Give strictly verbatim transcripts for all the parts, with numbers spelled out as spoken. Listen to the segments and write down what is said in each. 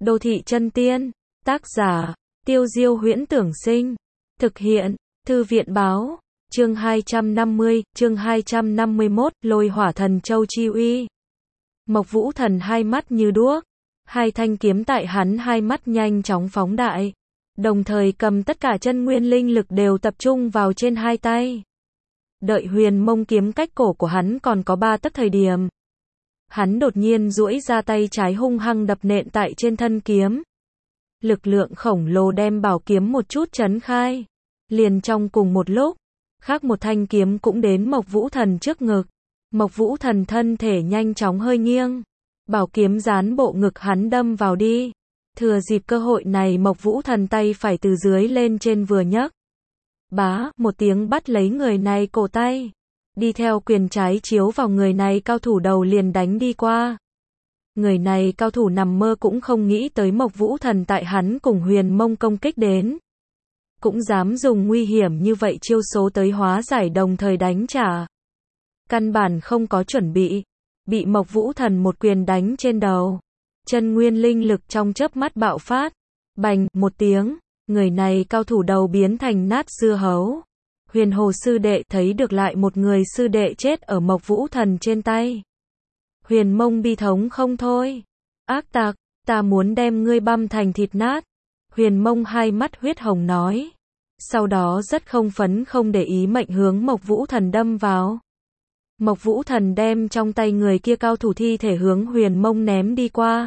Đô thị chân tiên. Tác giả, Tiêu Diêu Huyễn Tưởng Sinh. Thực hiện, Thư viện Báo. Chương hai trăm năm mươi, chương hai trăm năm mươi mốt, Lôi Hỏa Thần Châu Chi Uy. Mộc Vũ Thần hai mắt như đuốc, hai thanh kiếm tại hắn hai mắt nhanh chóng phóng đại, đồng thời cầm tất cả chân nguyên linh lực đều tập trung vào trên hai tay. Đợi huyền mông kiếm cách cổ của hắn còn có ba tấc thời điểm, hắn đột nhiên duỗi ra tay trái hung hăng đập nện tại trên thân kiếm. Lực lượng khổng lồ đem bảo kiếm một chút chấn khai. Liền trong cùng một lúc, khác một thanh kiếm cũng đến Mộc Vũ Thần trước ngực. Mộc Vũ Thần thân thể nhanh chóng hơi nghiêng, bảo kiếm dán bộ ngực hắn đâm vào đi. Thừa dịp cơ hội này Mộc Vũ Thần tay phải từ dưới lên trên vừa nhấc, bá, một tiếng bắt lấy người này cổ tay. Đi theo quyền trái chiếu vào người này cao thủ đầu liền đánh đi qua. Người này cao thủ nằm mơ cũng không nghĩ tới Mộc Vũ Thần tại hắn cùng huyền mông công kích đến, cũng dám dùng nguy hiểm như vậy chiêu số tới hóa giải đồng thời đánh trả. Căn bản không có chuẩn bị, bị Mộc Vũ Thần một quyền đánh trên đầu. Chân nguyên linh lực trong chớp mắt bạo phát, bành, một tiếng, người này cao thủ đầu biến thành nát dưa hấu. Huyền Hồ sư đệ thấy được lại một người sư đệ chết ở Mộc Vũ Thần trên tay. Huyền mông bi thống không thôi. Ác tặc, ta muốn đem ngươi băm thành thịt nát. Huyền mông hai mắt huyết hồng nói. Sau đó rất không phấn không để ý mệnh hướng Mộc Vũ Thần đâm vào. Mộc Vũ Thần đem trong tay người kia cao thủ thi thể hướng huyền mông ném đi qua.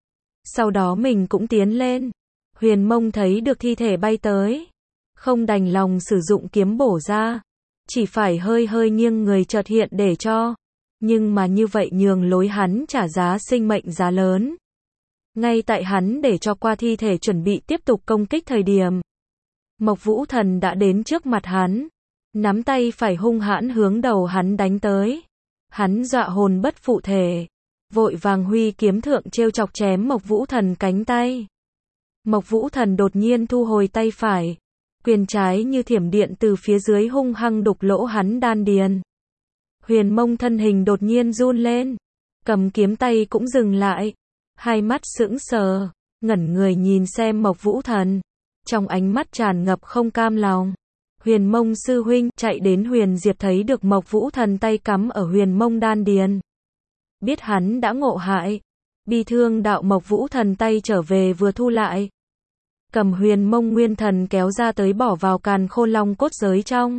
Sau đó mình cũng tiến lên. Huyền mông thấy được thi thể bay tới, không đành lòng sử dụng kiếm bổ ra, chỉ phải hơi hơi nghiêng người chợt hiện để cho. Nhưng mà như vậy nhường lối hắn trả giá sinh mệnh giá lớn. Ngay tại hắn để cho qua thi thể chuẩn bị tiếp tục công kích thời điểm, Mộc Vũ Thần đã đến trước mặt hắn, nắm tay phải hung hãn hướng đầu hắn đánh tới. Hắn dọa hồn bất phụ thể, vội vàng huy kiếm thượng trêu chọc chém Mộc Vũ Thần cánh tay. Mộc Vũ Thần đột nhiên thu hồi tay phải, quyền trái như thiểm điện từ phía dưới hung hăng đục lỗ hắn đan điền. Huyền mông thân hình đột nhiên run lên, cầm kiếm tay cũng dừng lại, hai mắt sững sờ, ngẩn người nhìn xem Mộc Vũ Thần, trong ánh mắt tràn ngập không cam lòng. Huyền mông sư huynh chạy đến Huyền Diệp thấy được Mộc Vũ Thần tay cắm ở huyền mông đan điền, biết hắn đã ngộ hại, bi thương đạo Mộc Vũ Thần tay trở về vừa thu lại, cầm huyền mông nguyên thần kéo ra tới bỏ vào càn khôn long cốt giới trong.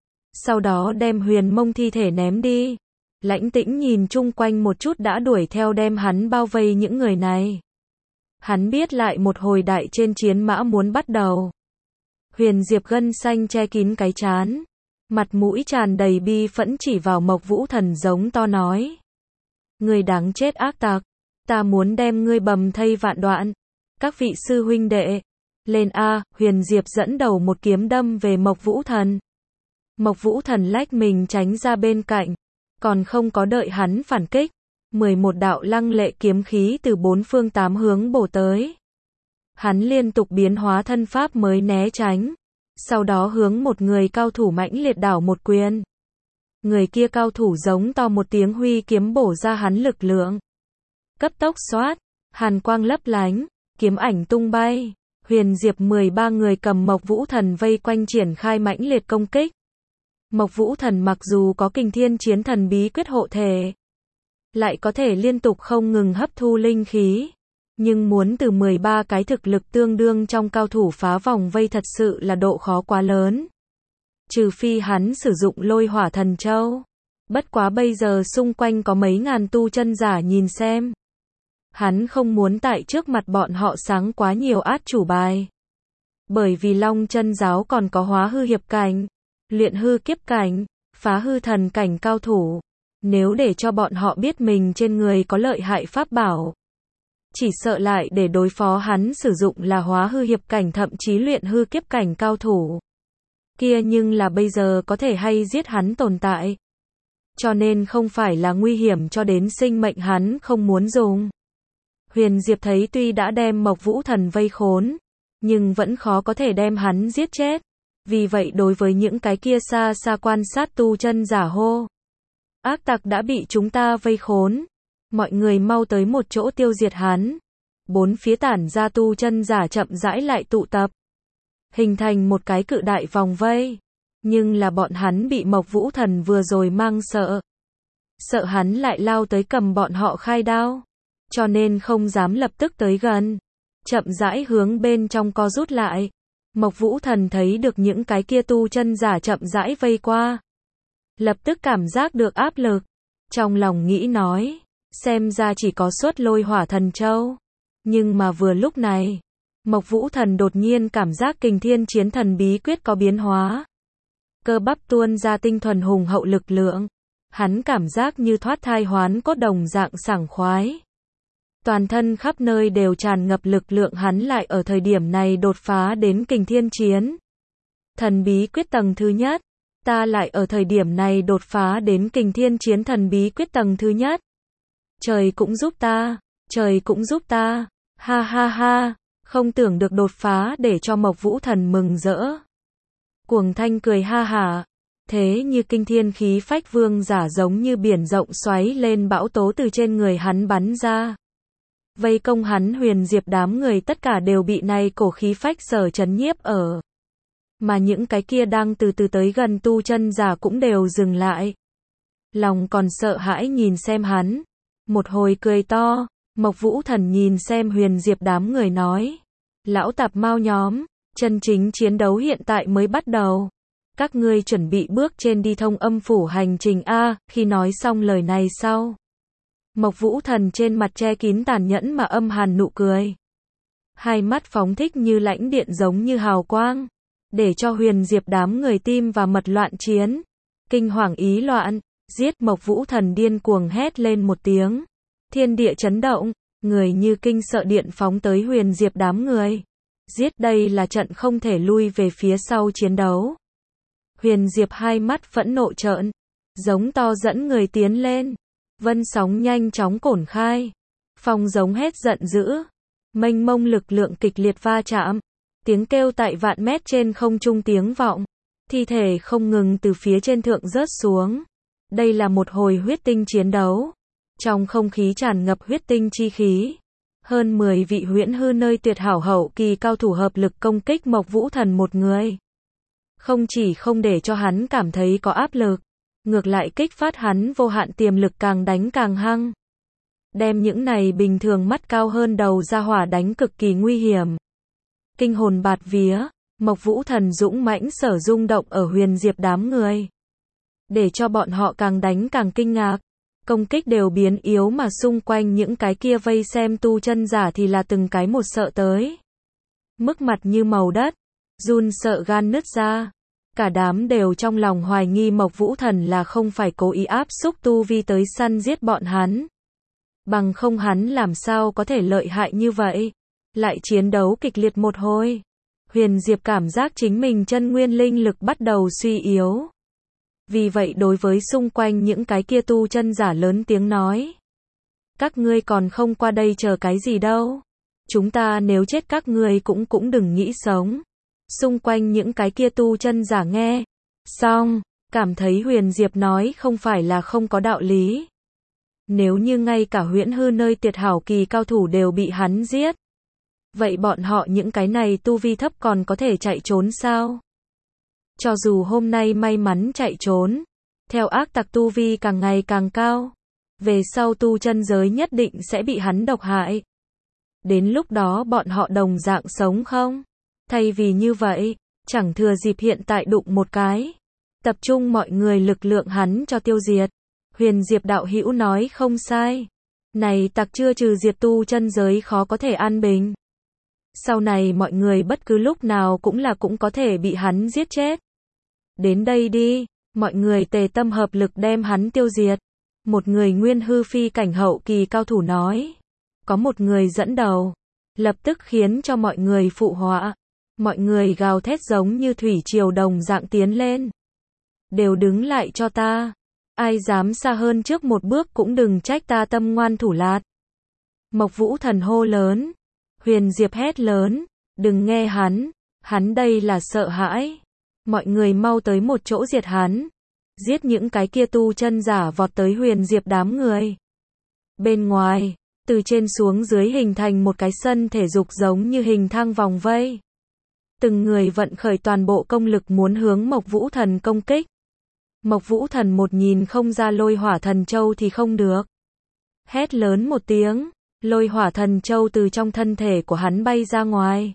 Sau đó đem huyền mông thi thể ném đi. Lãnh Tĩnh nhìn chung quanh một chút đã đuổi theo đem hắn bao vây những người này. Hắn biết lại một hồi đại trên chiến mã muốn bắt đầu. Huyền Diệp gân xanh che kín cái trán, mặt mũi tràn đầy bi phẫn chỉ vào Mộc Vũ Thần giống to nói. Người đáng chết ác tặc, ta muốn đem ngươi bầm thây vạn đoạn. Các vị sư huynh đệ, lên a. Huyền Diệp dẫn đầu một kiếm đâm về Mộc Vũ Thần. Mộc Vũ Thần lách mình tránh ra bên cạnh, còn không có đợi hắn phản kích, mười một đạo lăng lệ kiếm khí từ bốn phương tám hướng bổ tới. Hắn liên tục biến hóa thân pháp mới né tránh, sau đó hướng một người cao thủ mãnh liệt đảo một quyền. Người kia cao thủ giống to một tiếng huy kiếm bổ ra hắn lực lượng. Cấp tốc xoát, hàn quang lấp lánh, kiếm ảnh tung bay. Huyền Diệp mười ba người cầm Mộc Vũ Thần vây quanh triển khai mãnh liệt công kích. Mộc Vũ Thần mặc dù có Kình Thiên Chiến Thần bí quyết hộ thể, lại có thể liên tục không ngừng hấp thu linh khí, nhưng muốn từ mười ba cái thực lực tương đương trong cao thủ phá vòng vây thật sự là độ khó quá lớn. Trừ phi hắn sử dụng Lôi Hỏa Thần Châu. Bất quá bây giờ xung quanh có mấy ngàn tu chân giả nhìn xem. Hắn không muốn tại trước mặt bọn họ sáng quá nhiều át chủ bài. Bởi vì Long Chân Giáo còn có hóa hư hiệp cảnh, luyện hư kiếp cảnh, phá hư thần cảnh cao thủ. Nếu để cho bọn họ biết mình trên người có lợi hại pháp bảo, chỉ sợ lại để đối phó hắn sử dụng là hóa hư hiệp cảnh thậm chí luyện hư kiếp cảnh cao thủ. Kia nhưng là bây giờ có thể hay giết hắn tồn tại. Cho nên không phải là nguy hiểm cho đến sinh mệnh hắn không muốn dùng. Huyền Diệp thấy tuy đã đem Mộc Vũ Thần vây khốn, nhưng vẫn khó có thể đem hắn giết chết. Vì vậy đối với những cái kia xa xa quan sát tu chân giả hô. Ác tặc đã bị chúng ta vây khốn. Mọi người mau tới một chỗ tiêu diệt hắn. bốn phía tản ra tu chân giả chậm rãi lại tụ tập, hình thành một cái cự đại vòng vây. Nhưng là bọn hắn bị Mộc Vũ Thần vừa rồi mang sợ. Sợ hắn lại lao tới cầm bọn họ khai đao, cho nên không dám lập tức tới gần, chậm rãi hướng bên trong co rút lại. Mộc Vũ Thần thấy được những cái kia tu chân giả chậm rãi vây qua, lập tức cảm giác được áp lực, trong lòng nghĩ nói, xem ra chỉ có suất Lôi Hỏa Thần Châu. Nhưng mà vừa lúc này, Mộc Vũ Thần đột nhiên cảm giác Kình Thiên Chiến Thần bí quyết có biến hóa. Cơ bắp tuôn ra tinh thuần hùng hậu lực lượng, hắn cảm giác như thoát thai hoán cốt đồng dạng sảng khoái. Toàn thân khắp nơi đều tràn ngập lực lượng, hắn lại ở thời điểm này đột phá đến Kình Thiên Chiến Thần bí quyết tầng thứ nhất. Ta lại ở thời điểm này đột phá đến Kình Thiên Chiến Thần bí quyết tầng thứ nhất. Trời cũng giúp ta, trời cũng giúp ta, ha ha ha, không tưởng được đột phá để cho Mộc Vũ Thần mừng rỡ. Cuồng thanh cười ha hả, thế như kinh thiên khí phách vương giả giống như biển rộng xoáy lên bão tố từ trên người hắn bắn ra. Vây công hắn Huyền Diệp đám người tất cả đều bị này cổ khí phách sở chấn nhiếp ở. Mà những cái kia đang từ từ tới gần tu chân giả cũng đều dừng lại. Lòng còn sợ hãi nhìn xem hắn. Một hồi cười to, Mộc Vũ Thần nhìn xem Huyền Diệp đám người nói. Lão tạp mao nhóm, chân chính chiến đấu hiện tại mới bắt đầu. Các ngươi chuẩn bị bước trên đi thông âm phủ hành trình A. Khi nói xong lời này sau, Mộc Vũ Thần trên mặt che kín tàn nhẫn mà âm hàn nụ cười. Hai mắt phóng thích như lãnh điện giống như hào quang, để cho Huyền Diệp đám người tim và mật loạn chiến. Kinh hoàng ý loạn, giết. Mộc Vũ Thần điên cuồng hét lên một tiếng. Thiên địa chấn động, người như kinh sợ điện phóng tới Huyền Diệp đám người. Giết, đây là trận không thể lui về phía sau chiến đấu. Huyền Diệp hai mắt phẫn nộ trợn, giống to dẫn người tiến lên. Vân sóng nhanh chóng cổn khai, phong giống hét giận dữ, mênh mông lực lượng kịch liệt va chạm, tiếng kêu tại vạn mét trên không trung tiếng vọng, thi thể không ngừng từ phía trên thượng rớt xuống. Đây là một hồi huyết tinh chiến đấu, trong không khí tràn ngập huyết tinh chi khí. Hơn mười vị huyễn hư nơi tuyệt hảo hậu kỳ cao thủ hợp lực công kích Mộc Vũ Thần một người. Không chỉ không để cho hắn cảm thấy có áp lực, ngược lại kích phát hắn vô hạn tiềm lực, càng đánh càng hăng. Đem những này bình thường mắt cao hơn đầu ra hỏa đánh cực kỳ nguy hiểm. Kinh hồn bạt vía, Mộc Vũ Thần dũng mãnh sở rung động ở Huyền Diệp đám người. Để cho bọn họ càng đánh càng kinh ngạc. Công kích đều biến yếu mà xung quanh những cái kia vây xem tu chân giả thì là từng cái một sợ tới. Mức mặt như màu đất, run sợ gan nứt ra. Cả đám đều trong lòng hoài nghi Mộc Vũ Thần là không phải cố ý áp xúc tu vi tới săn giết bọn hắn. Bằng không hắn làm sao có thể lợi hại như vậy. Lại chiến đấu kịch liệt một hồi. Huyền Diệp cảm giác chính mình chân nguyên linh lực bắt đầu suy yếu. Vì vậy đối với xung quanh những cái kia tu chân giả lớn tiếng nói. Các ngươi còn không qua đây chờ cái gì đâu. Chúng ta nếu chết các ngươi cũng cũng đừng nghĩ sống. Xung quanh những cái kia tu chân giả nghe xong, cảm thấy Huyền Diệp nói không phải là không có đạo lý. Nếu như ngay cả huyễn hư nơi tuyệt hảo kỳ cao thủ đều bị hắn giết, vậy bọn họ những cái này tu vi thấp còn có thể chạy trốn sao? Cho dù hôm nay may mắn chạy trốn, theo ác tặc tu vi càng ngày càng cao, về sau tu chân giới nhất định sẽ bị hắn độc hại. Đến lúc đó bọn họ đồng dạng sống không? Thay vì như vậy, chẳng thừa dịp hiện tại đụng một cái, tập trung mọi người lực lượng hắn cho tiêu diệt. Huyền Diệp đạo hữu nói không sai. Này tặc chưa trừ diệt tu chân giới khó có thể an bình. Sau này mọi người bất cứ lúc nào cũng là cũng có thể bị hắn giết chết. Đến đây đi, mọi người tề tâm hợp lực đem hắn tiêu diệt. Một người nguyên hư phi cảnh hậu kỳ cao thủ nói. Có một người dẫn đầu, lập tức khiến cho mọi người phụ họa. Mọi người gào thét giống như thủy triều đồng dạng tiến lên. Đều đứng lại cho ta. Ai dám xa hơn trước một bước cũng đừng trách ta tâm ngoan thủ lạt. Mộc Vũ Thần hô lớn. Huyền Diệp hét lớn. Đừng nghe hắn. Hắn đây là sợ hãi. Mọi người mau tới một chỗ diệt hắn. Giết những cái kia tu chân giả vọt tới Huyền Diệp đám người. Bên ngoài, từ trên xuống dưới hình thành một cái sân thể dục giống như hình thang vòng vây. Từng người vận khởi toàn bộ công lực muốn hướng Mộc Vũ Thần công kích. Mộc Vũ Thần một nhìn không ra lôi hỏa thần châu thì không được. Hét lớn một tiếng, lôi hỏa thần châu từ trong thân thể của hắn bay ra ngoài.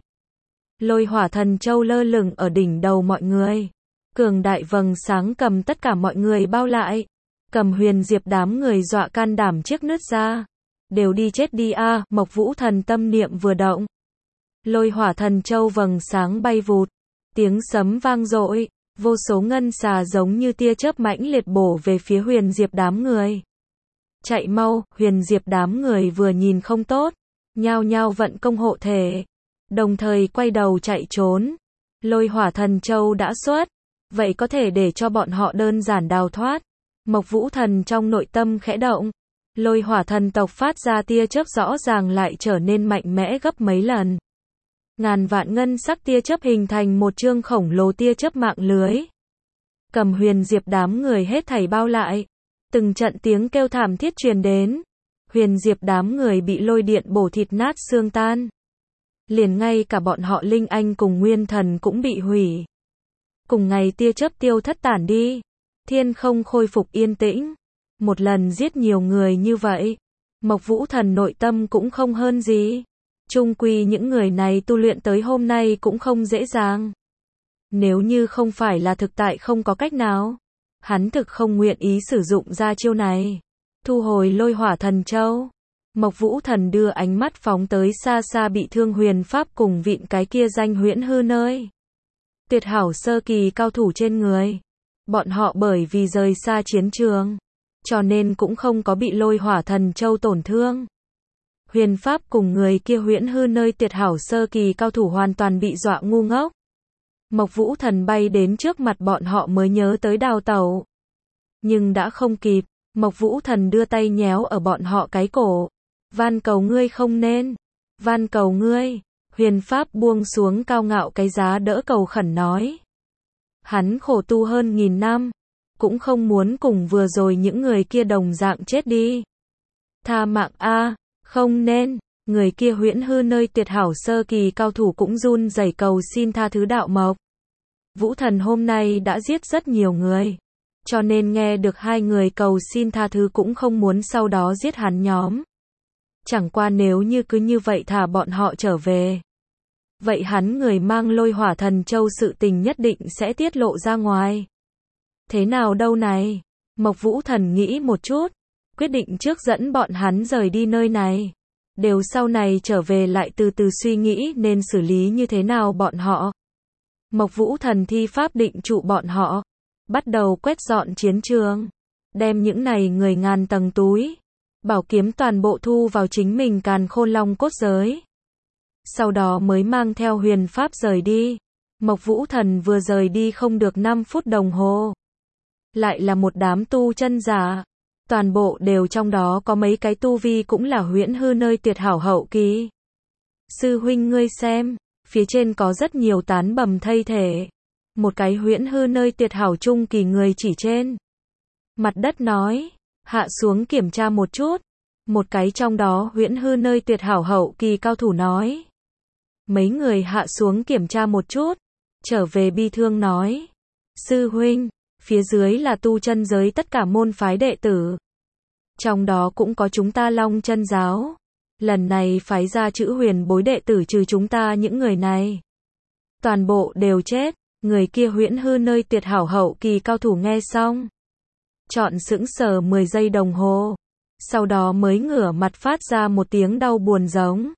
Lôi hỏa thần châu lơ lửng ở đỉnh đầu mọi người. Cường đại vầng sáng cầm tất cả mọi người bao lại. Cầm Huyền Diệp đám người dọa can đảm chiếc nứt ra. Đều đi chết đi a, à, Mộc Vũ Thần tâm niệm vừa động. Lôi hỏa thần châu vầng sáng bay vụt. Tiếng sấm vang dội. Vô số ngân xà giống như tia chớp mãnh liệt bổ về phía Huyền Diệp đám người. Chạy mau, Huyền Diệp đám người vừa nhìn không tốt. Nhao nhao vận công hộ thể. Đồng thời quay đầu chạy trốn. Lôi hỏa thần châu đã xuất. Vậy có thể để cho bọn họ đơn giản đào thoát. Mộc Vũ Thần trong nội tâm khẽ động. Lôi hỏa thần tộc phát ra tia chớp rõ ràng lại trở nên mạnh mẽ gấp mấy lần. Ngàn vạn ngân sắc tia chớp hình thành một chương khổng lồ tia chớp mạng lưới. Cầm Huyền Diệp đám người hết thảy bao lại. Từng trận tiếng kêu thảm thiết truyền đến. Huyền Diệp đám người bị lôi điện bổ thịt nát xương tan. Liền ngay cả bọn họ Linh Anh cùng Nguyên Thần cũng bị hủy. Cùng ngày tia chớp tiêu thất tản đi. Thiên không khôi phục yên tĩnh. Một lần giết nhiều người như vậy. Mộc Vũ Thần nội tâm cũng không hơn gì. Chung quy những người này tu luyện tới hôm nay cũng không dễ dàng. Nếu như không phải là thực tại không có cách nào. Hắn thực không nguyện ý sử dụng ra chiêu này. Thu hồi lôi hỏa thần châu. Mộc Vũ Thần đưa ánh mắt phóng tới xa xa bị thương Huyền Pháp cùng vịn cái kia danh huyễn hư nơi. Tuyệt hảo sơ kỳ cao thủ trên người. Bọn họ bởi vì rời xa chiến trường. Cho nên cũng không có bị lôi hỏa thần châu tổn thương. Huyền Pháp cùng người kia huyễn hư nơi tuyệt hảo sơ kỳ cao thủ hoàn toàn bị dọa ngu ngốc. Mộc Vũ Thần bay đến trước mặt bọn họ mới nhớ tới đào tẩu. Nhưng đã không kịp, Mộc Vũ Thần đưa tay nhéo ở bọn họ cái cổ. Van cầu ngươi không nên. Van cầu ngươi. Huyền Pháp buông xuống cao ngạo cái giá đỡ cầu khẩn nói. Hắn khổ tu hơn nghìn năm. Cũng không muốn cùng vừa rồi những người kia đồng dạng chết đi. Tha mạng a, không nên. Người kia huyễn hư nơi tuyệt hảo sơ kỳ cao thủ cũng run rẩy cầu xin tha thứ đạo Mộc. Vũ Thần hôm nay đã giết rất nhiều người. Cho nên nghe được hai người cầu xin tha thứ cũng không muốn sau đó giết hắn nhóm. Chẳng qua nếu như cứ như vậy thả bọn họ trở về. Vậy hắn người mang lôi hỏa thần châu sự tình nhất định sẽ tiết lộ ra ngoài. Thế nào đâu này? Mộc Vũ Thần nghĩ một chút. Quyết định trước dẫn bọn hắn rời đi nơi này. Đều sau này trở về lại từ từ suy nghĩ nên xử lý như thế nào bọn họ. Mộc Vũ Thần thi pháp định trụ bọn họ. Bắt đầu quét dọn chiến trường. Đem những này người ngàn tầng túi. Bảo kiếm toàn bộ thu vào chính mình Càn Khôn Long cốt giới. Sau đó mới mang theo Huyền Pháp rời đi. Mộc Vũ Thần vừa rời đi không được năm phút đồng hồ. Lại là một đám tu chân giả. Toàn bộ đều trong đó có mấy cái tu vi cũng là huyễn hư nơi tuyệt hảo hậu kỳ. Sư huynh ngươi xem, phía trên có rất nhiều tán bầm thây thể. Một cái huyễn hư nơi tuyệt hảo trung kỳ người chỉ trên. Mặt đất nói, hạ xuống kiểm tra một chút. Một cái trong đó huyễn hư nơi tuyệt hảo hậu kỳ cao thủ nói. Mấy người hạ xuống kiểm tra một chút. Trở về bi thương nói. Sư huynh, phía dưới là tu chân giới tất cả môn phái đệ tử. Trong đó cũng có chúng ta Long Chân giáo. Lần này phái ra chữ huyền bối đệ tử trừ chúng ta những người này. Toàn bộ đều chết. Người kia huyễn hư nơi tuyệt hảo hậu kỳ cao thủ nghe xong. Chọn sững sờ mười giây đồng hồ. Sau đó mới ngửa mặt phát ra một tiếng đau buồn giống.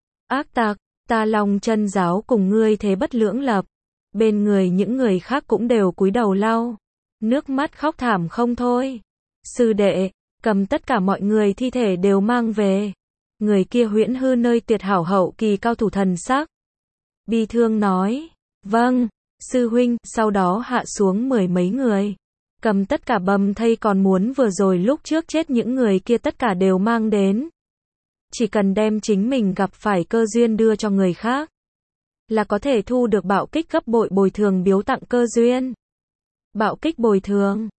Ác tặc, ta Long Chân giáo cùng ngươi thế bất lưỡng lập. Bên người những người khác cũng đều cúi đầu lau. Nước mắt khóc thảm không thôi. Sư đệ, cầm tất cả mọi người thi thể đều mang về. Người kia huyễn hư nơi tuyệt hảo hậu kỳ cao thủ thần sắc. Bi thương nói. Vâng, sư huynh, sau đó hạ xuống mười mấy người. Cầm tất cả bầm thây còn muốn vừa rồi lúc trước chết những người kia tất cả đều mang đến. Chỉ cần đem chính mình gặp phải cơ duyên đưa cho người khác. Là có thể thu được bạo kích gấp bội bồi thường biếu tặng cơ duyên. Bạo kích bồi thường.